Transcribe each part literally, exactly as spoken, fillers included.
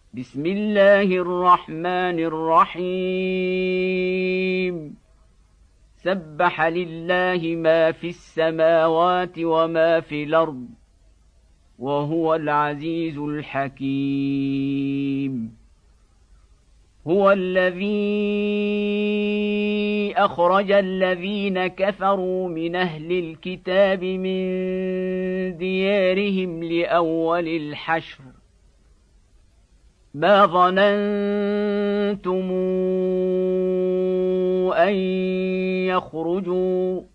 بسم الله الرحمن الرحيم سبح لله ما في السماوات وما في الأرض وهو العزيز الحكيم هو الذي أخرج الذين كفروا من أهل الكتاب من ديارهم لأول الحشر ما ظننتم أن يخرجوا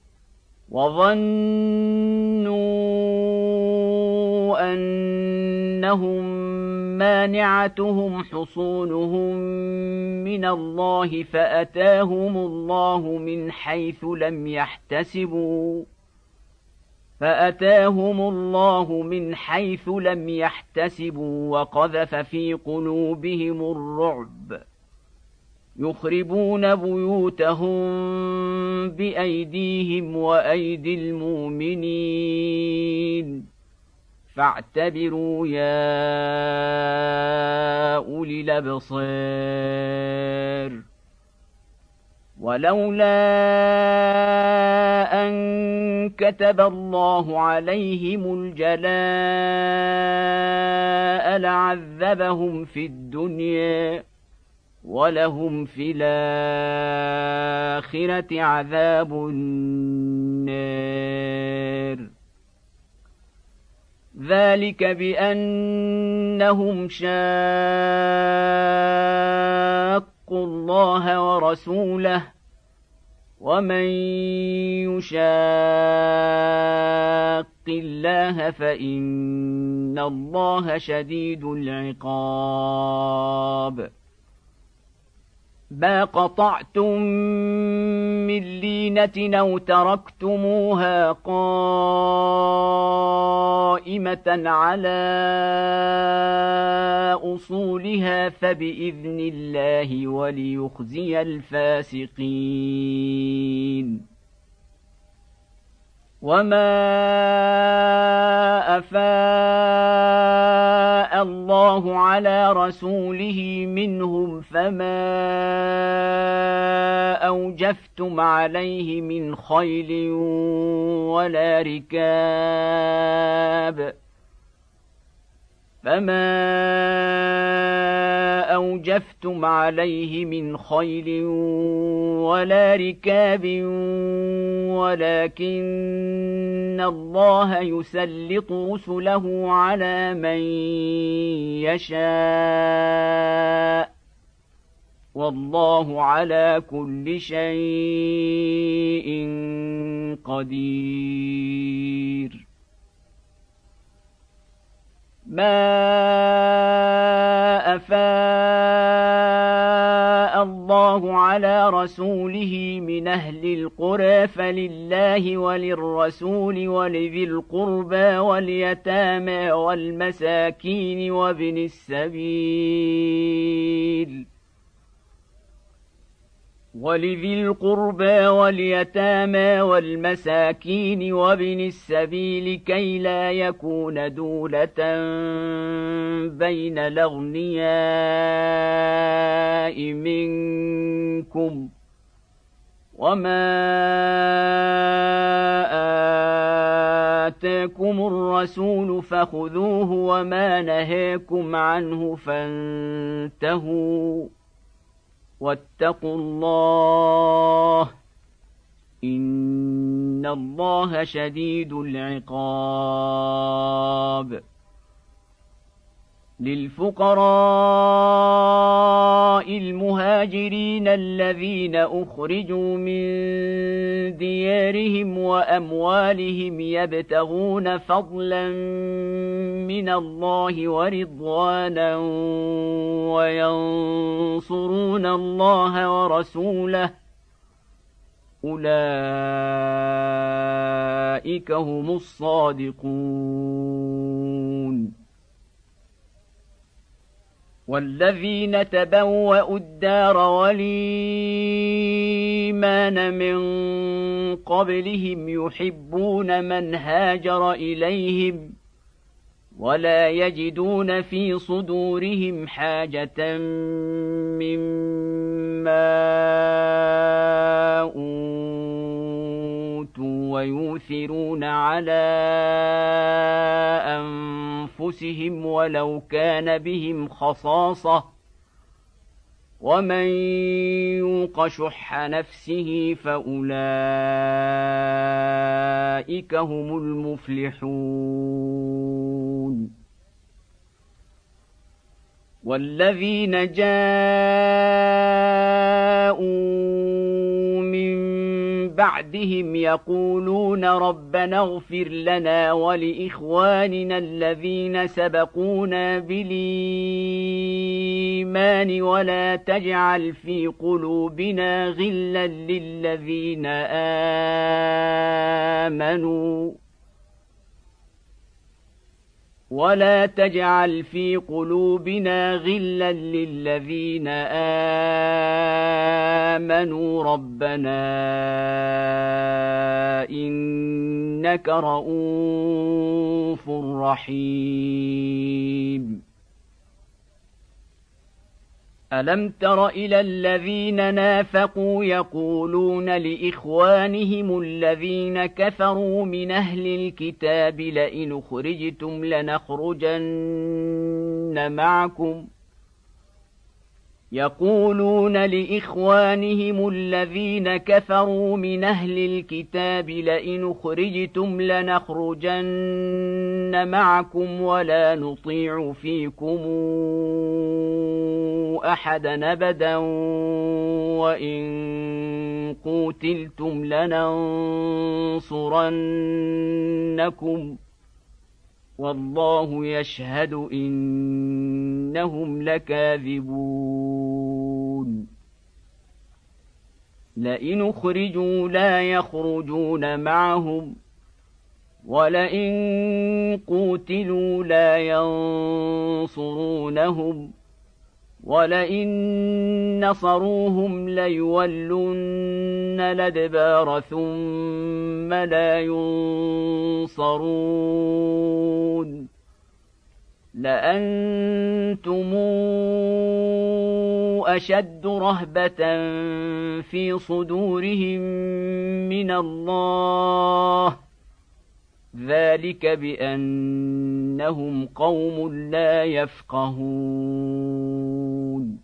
وظنوا أنهم مانعتهم حصونهم من الله فأتاهم الله من حيث لم يحتسبوا فأتاهم الله من حيث لم يحتسبوا وقذف في قلوبهم الرعب يخربون بيوتهم بأيديهم وأيدي المؤمنين فاعتبروا يا أولي الأبصار ولولا أن كتب الله عليهم الجلاء لعذبهم في الدنيا ولهم في الآخرة عذاب النار ذلك بأنهم شاقوا الله ورسوله ومن يشاق الله فإن الله شديد العقاب ما قطعتم من لينة أو تركتموها قائمة على أصولها فبإذن الله وليخزي الفاسقين وما أفاء الله على رسوله منهم فما أوجفتم عليه من خيل ولا ركاب فما أوجفتم عليه من خيل ولا ركاب ولكن الله يسلط رسله على من يشاء والله على كل شيء قدير ما أفاء الله على رسوله من أهل القرى فلله وللرسول ولذي القربى واليتامى والمساكين وابن السبيل ولذي القربى واليتامى والمساكين وابن السبيل كي لا يكون دولة بين الأغنياء منكم وما آتاكم الرسول فخذوه وما نهاكم عنه فانتهوا واتقوا الله إن الله شديد العقاب للفقراء المهاجرين الذين أخرجوا من ديارهم وأموالهم يبتغون فضلا من الله ورضوانا وينصرون الله ورسوله أولئك هم الصادقون والذين تبوأوا الدار والإيمان من قبلهم يحبون من هاجر إليهم ولا يجدون في صدورهم حاجة مما أوتوا ويؤثرون على أنفسهم ولو كان بهم خصاصة ومن يوق شح نفسه فأولئك هم المفلحون والذين جاءوا من بعدهم يقولون ربنا اغفر لنا ولإخواننا الذين سبقونا بالإيمان ولا تجعل في قلوبنا غلا للذين آمنوا ولا تجعل في قلوبنا غلا للذين آمنوا ربنا إنك رءوف رحيم ألم تر إلى الذين نافقوا يقولون لإخوانهم الذين كفروا من أهل الكتاب لئن أخرجتم لنخرجن معكم يقولون لإخوانهم الذين كفروا من أهل الكتاب لئن أخرجتم لنخرجن معكم ولا نطيع فيكم أحدا أبدا وإن قوتلتم لننصرنكم والله يشهد إنهم لكاذبون لئن أخرجوا لا يخرجون معهم ولئن قوتلوا لا ينصرونهم ولئن نصروهم ليولن الأدبار ثم لا ينصرون لأنتم أشد رهبة في صدورهم من الله ذلك بأنهم قوم لا يفقهون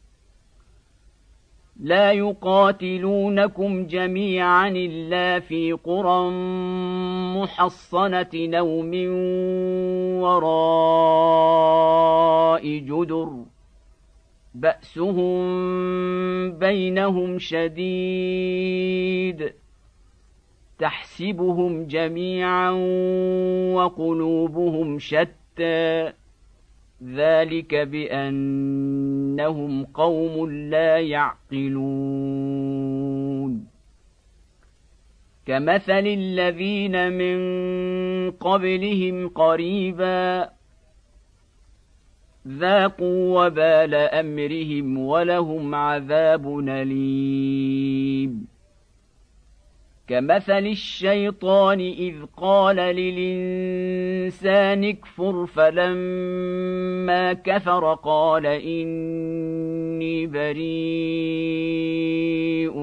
لا يقاتلونكم جميعا إلا في قرى محصنة أو من وراء جدر بأسهم بينهم شديد تحسبهم جميعا وقلوبهم شتى ذلك بأنهم قوم لا يعقلون كمثل الذين من قبلهم قريبا ذاقوا وبال أمرهم ولهم عذاب أليم كمثل الشيطان إذ قال للإنسان اكفر فلما كفر قال إني بريء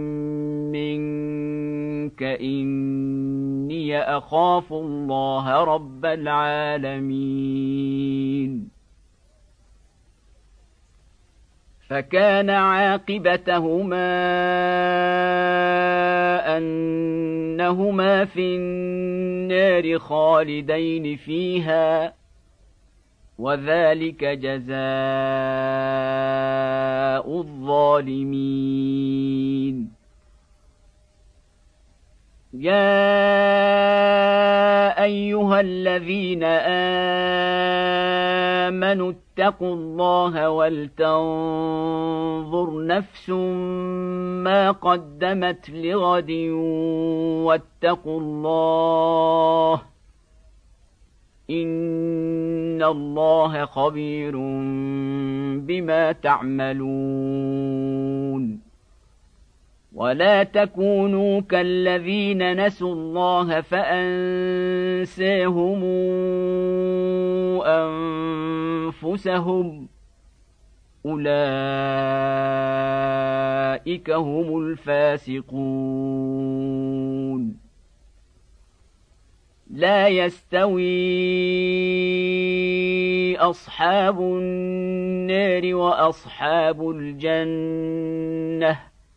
منك إني أخاف الله رب العالمين فكان عاقبتهما أنهما في النار خالدين فيها وذلك جزاء الظالمين يا أيها الذين آمنوا اتقوا الله ولتنظر نفس ما قدمت لغد واتقوا الله إن الله خبير بما تعملون ولا تكونوا كالذين نسوا الله فأنساهم أنفسهم أولئك هم الفاسقون لا يستوي أصحاب النار وأصحاب الجنة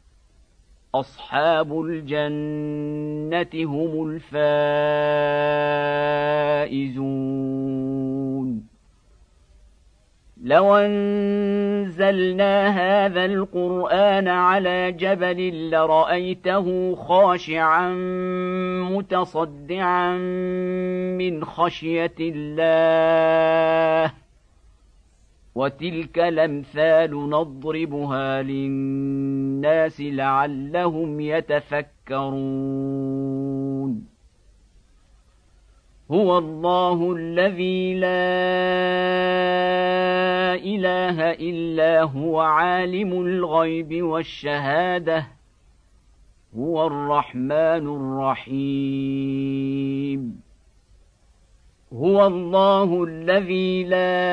أصحاب الجنة هم الفائزون لو أنزلنا هذا القرآن على جبل لرأيته خاشعا متصدعا من خشية الله وتلك الأمثال نضربها للناس لعلهم يتفكرون هو الله الذي لا إله إلا هو عالم الغيب والشهادة هو الرحمن الرحيم هو الله الذي لا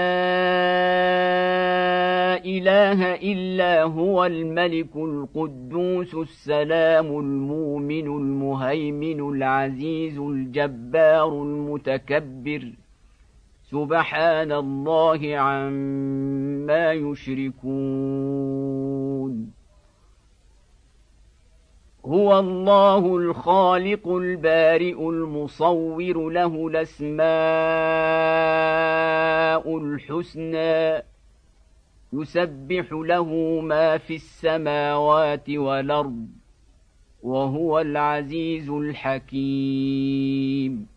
إله إلا هو الملك القدوس السلام المؤمن المهيمن العزيز الجبار المتكبر سبحان الله عما يشركون هو الله الخالق البارئ المصور له الأسماء الحسنى يسبح له ما في السماوات والأرض وهو العزيز الحكيم